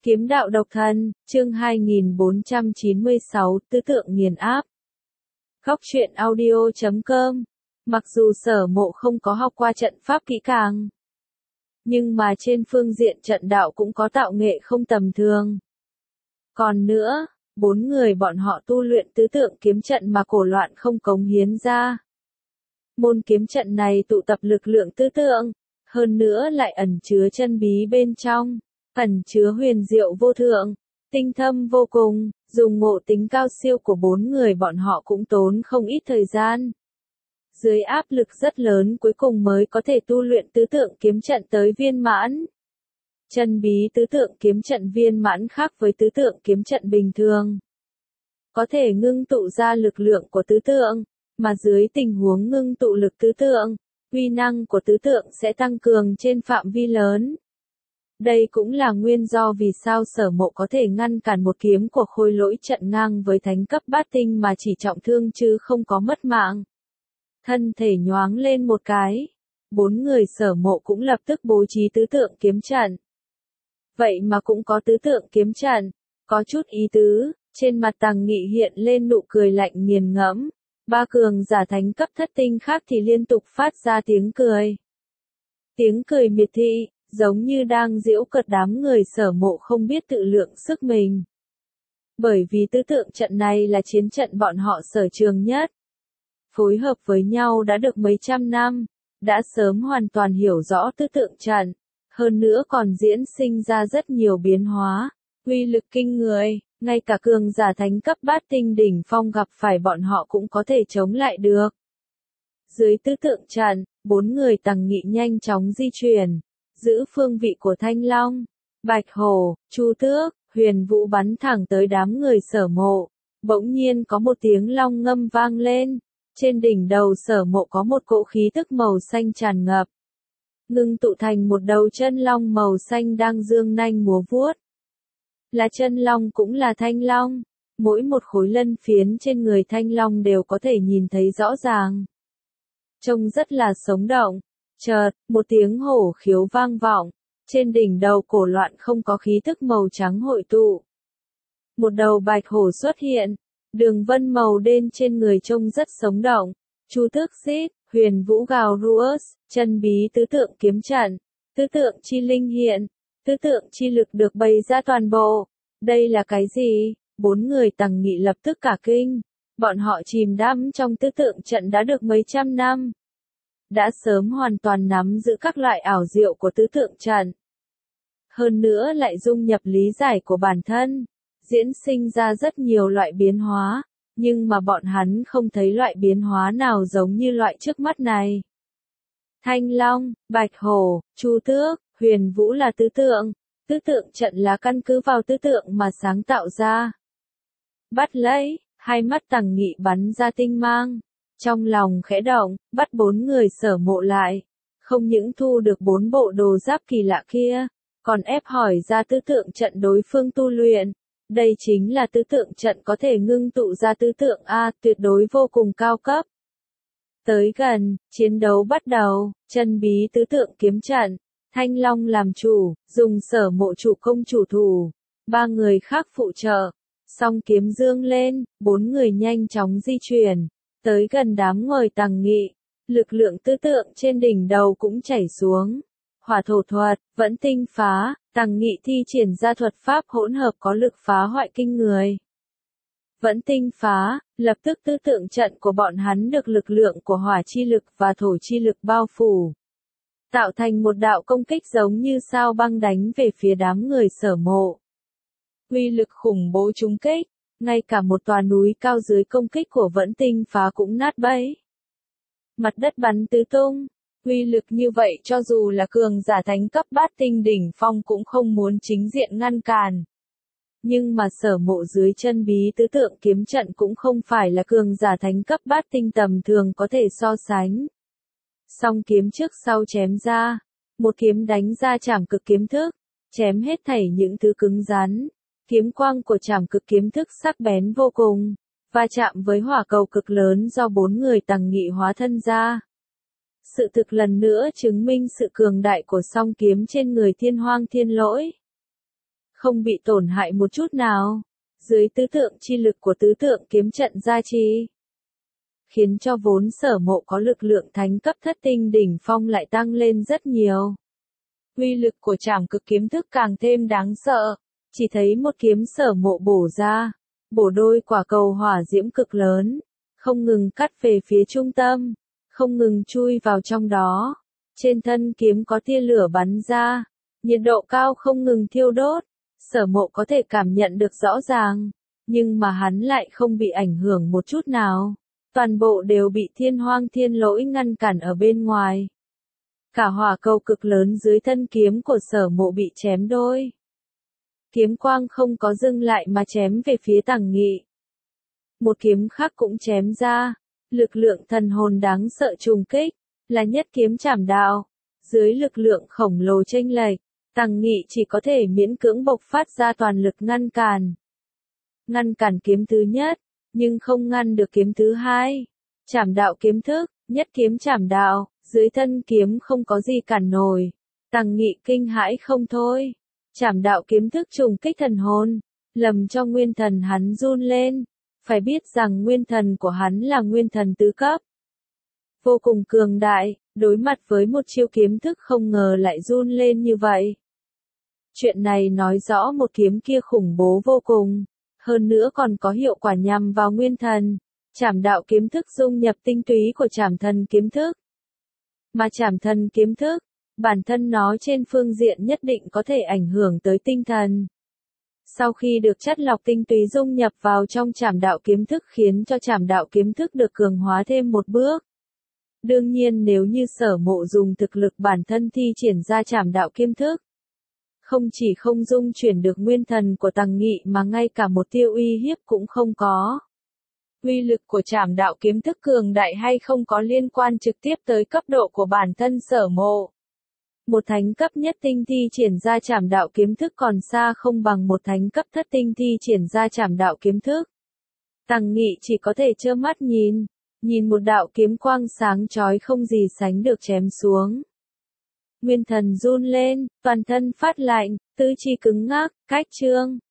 Kiếm đạo độc thân, chương 2496, tứ tượng nghiền áp. Góc truyện audio.com. Mặc dù Sở Mộ không có học qua trận pháp kỹ càng, nhưng mà trên phương diện trận đạo cũng có tạo nghệ không tầm thường. Còn nữa, 4 người bọn họ tu luyện tứ tượng kiếm trận mà cổ loạn không cống hiến ra. Môn kiếm trận này tụ tập lực lượng tứ tượng, hơn nữa lại ẩn chứa chân bí bên trong, ẩn chứa huyền diệu vô thượng, tinh thâm vô cùng, dùng ngộ tính cao siêu của 4 người bọn họ cũng tốn không ít thời gian. Dưới áp lực rất lớn cuối cùng mới có thể tu luyện tứ tượng kiếm trận tới viên mãn. Chân bí tứ tượng kiếm trận viên mãn khác với tứ tượng kiếm trận bình thường. Có thể ngưng tụ ra lực lượng của tứ tượng, mà dưới tình huống ngưng tụ lực tứ tượng, uy năng của tứ tượng sẽ tăng cường trên phạm vi lớn. Đây cũng là nguyên do vì sao Sở Mộ có thể ngăn cản một kiếm của Khôi Lỗi trận ngang với thánh cấp bát tinh mà chỉ trọng thương chứ không có mất mạng. Thân thể nhoáng lên một cái, 4 người Sở Mộ cũng lập tức bố trí tứ tượng kiếm trận. Vậy mà cũng có tứ tượng kiếm trận, có chút ý tứ, trên mặt Tằng Nghị hiện lên nụ cười lạnh nghiền ngẫm. 3 cường giả thánh cấp thất tinh khác thì liên tục phát ra tiếng cười. Tiếng cười miệt thị, giống như đang giễu cợt đám người Sở Mộ không biết tự lượng sức mình. Bởi vì tứ tượng trận này là chiến trận bọn họ sở trường nhất. Phối hợp với nhau đã được mấy trăm năm, đã sớm hoàn toàn hiểu rõ tứ tượng trận, hơn nữa còn diễn sinh ra rất nhiều biến hóa, uy lực kinh người, ngay cả cường giả thánh cấp bát tinh đỉnh phong gặp phải bọn họ cũng có thể chống lại được. Dưới tứ tượng trận, 4 người Tằng Nghị nhanh chóng di chuyển, giữ phương vị của Thanh Long, Bạch Hổ, Chu Tước, Huyền Vũ bắn thẳng tới đám người Sở Mộ. Bỗng nhiên có một tiếng long ngâm vang lên, trên đỉnh đầu Sở Mộ có một cỗ khí tức màu xanh tràn ngập, ngưng tụ thành một đầu chân long màu xanh đang dương nanh múa vuốt. Là chân long cũng là thanh long, mỗi một khối lân phiến trên người thanh long đều có thể nhìn thấy rõ ràng. Trông rất là sống động. Chợt, một tiếng hổ khiếu vang vọng, trên đỉnh đầu cổ loạn không có khí thức màu trắng hội tụ. Một đầu bạch hổ xuất hiện, đường vân màu đen trên người trông rất sống động. Chu Tước xít, Huyền Vũ gào rúa, chân bí tứ tượng kiếm trận, tứ tượng chi linh hiện, tứ tượng chi lực được bày ra toàn bộ. Đây là cái gì? 4 người Tằng Nghị lập tức cả kinh. Bọn họ chìm đắm trong tứ tượng trận đã được mấy trăm năm, đã sớm hoàn toàn nắm giữ các loại ảo diệu của tứ tượng trận. Hơn nữa lại dung nhập lý giải của bản thân, diễn sinh ra rất nhiều loại biến hóa, nhưng mà bọn hắn không thấy loại biến hóa nào giống như loại trước mắt này. Thanh Long, Bạch Hổ, Chu Tước, Huyền Vũ là tứ tượng trận là căn cứ vào tứ tượng mà sáng tạo ra. Bắt lấy, hai mắt Tằng Nghị bắn ra tinh mang. Trong lòng khẽ động, bắt 4 người Sở Mộ lại. Không những thu được 4 bộ đồ giáp kỳ lạ kia, còn ép hỏi ra tứ tượng trận đối phương tu luyện. Đây chính là tứ tượng trận có thể ngưng tụ ra tứ tượng A, tuyệt đối vô cùng cao cấp. Tới gần, chiến đấu bắt đầu, chân bí tứ tượng kiếm trận, Thanh Long làm chủ, dùng Sở Mộ chủ công chủ thủ, 3 người khác phụ trợ. Song kiếm dương lên, 4 người nhanh chóng di chuyển, tới gần đám người Tằng Nghị. Lực lượng tứ tượng trên đỉnh đầu cũng chảy xuống. Hỏa thổ thuật, vẫn tinh phá, Tằng Nghị thi triển ra thuật pháp hỗn hợp có lực phá hoại kinh người. Vẫn tinh phá, lập tức tứ tượng trận của bọn hắn được lực lượng của hỏa chi lực và thổ chi lực bao phủ, tạo thành một đạo công kích giống như sao băng đánh về phía đám người Sở Mộ. Uy lực khủng bố trúng kích, ngay cả một tòa núi cao dưới công kích của vẫn tinh phá cũng nát bấy. Mặt đất bắn tứ tung, uy lực như vậy cho dù là cường giả thánh cấp bát tinh đỉnh phong cũng không muốn chính diện ngăn cản. Nhưng mà Sở Mộ dưới chân bí tứ tượng kiếm trận cũng không phải là cường giả thánh cấp bát tinh tầm thường có thể so sánh. Song kiếm trước sau chém ra, một kiếm đánh ra trảm cực kiếm thức, chém hết thảy những thứ cứng rắn. Kiếm quang của trảm cực kiếm thức sắc bén vô cùng, va chạm với hỏa cầu cực lớn do 4 người Tằng Nghị hóa thân ra. Sự thực lần nữa chứng minh sự cường đại của song kiếm trên người Thiên Hoang Thiên Lỗi. không bị tổn hại một chút nào, dưới tứ tượng chi lực của tứ tượng kiếm trận gia trì, khiến cho vốn Sở Mộ có lực lượng thánh cấp thất tinh đỉnh phong lại tăng lên rất nhiều. Uy lực của trảm cực kiếm thức càng thêm đáng sợ, chỉ thấy một kiếm Sở Mộ bổ ra, bổ đôi quả cầu hỏa diễm cực lớn, không ngừng cắt về phía trung tâm, không ngừng chui vào trong đó. Trên thân kiếm có tia lửa bắn ra, nhiệt độ cao không ngừng thiêu đốt, Sở Mộ có thể cảm nhận được rõ ràng, nhưng mà hắn lại không bị ảnh hưởng một chút nào. Toàn bộ đều bị Thiên Hoang Thiên Lỗi ngăn cản ở bên ngoài. Cả hỏa cầu cực lớn dưới thân kiếm của Sở Mộ bị chém đôi. Kiếm quang không có dừng lại mà chém về phía Tằng Nghị. Một kiếm khác cũng chém ra, lực lượng thần hồn đáng sợ trùng kích, là nhất kiếm trảm đạo. Dưới lực lượng khổng lồ chênh lệch, Tằng Nghị chỉ có thể miễn cưỡng bộc phát ra toàn lực ngăn cản. Ngăn cản kiếm thứ nhất, nhưng không ngăn được kiếm thứ hai. Trảm đạo kiếm thức, nhất kiếm trảm đạo, dưới thân kiếm không có gì cản nổi. Tằng Nghị kinh hãi không thôi. Trảm đạo kiếm thức trùng kích thần hồn, lầm cho nguyên thần hắn run lên. Phải biết rằng nguyên thần của hắn là nguyên thần tứ cấp. Vô cùng cường đại, đối mặt với một chiêu kiếm thức không ngờ lại run lên như vậy. Chuyện này nói rõ một kiếm kia khủng bố vô cùng. Hơn nữa còn có hiệu quả nhằm vào nguyên thần. Trảm đạo kiếm thức dung nhập tinh túy của trảm thần kiếm thức. Mà trảm thần kiếm thức, bản thân nó trên phương diện nhất định có thể ảnh hưởng tới tinh thần. Sau khi được chất lọc tinh túy dung nhập vào trong trảm đạo kiếm thức khiến cho trảm đạo kiếm thức được cường hóa thêm một bước. Đương nhiên nếu như Sở Mộ dùng thực lực bản thân thi triển ra trảm đạo kiếm thức, không chỉ không dung chuyển được nguyên thần của Tằng Nghị mà ngay cả một tia uy hiếp cũng không có. Uy lực của trảm đạo kiếm thức cường đại hay không có liên quan trực tiếp tới cấp độ của bản thân Sở Mộ. Một thánh cấp nhất tinh thi triển ra trảm đạo kiếm thức còn xa không bằng một thánh cấp thất tinh thi triển ra trảm đạo kiếm thức. Tằng Nghị chỉ có thể trơ mắt nhìn một đạo kiếm quang sáng chói không gì sánh được chém xuống. Nguyên thần run lên, toàn thân phát lạnh, tứ chi cứng ngắc, cách chương.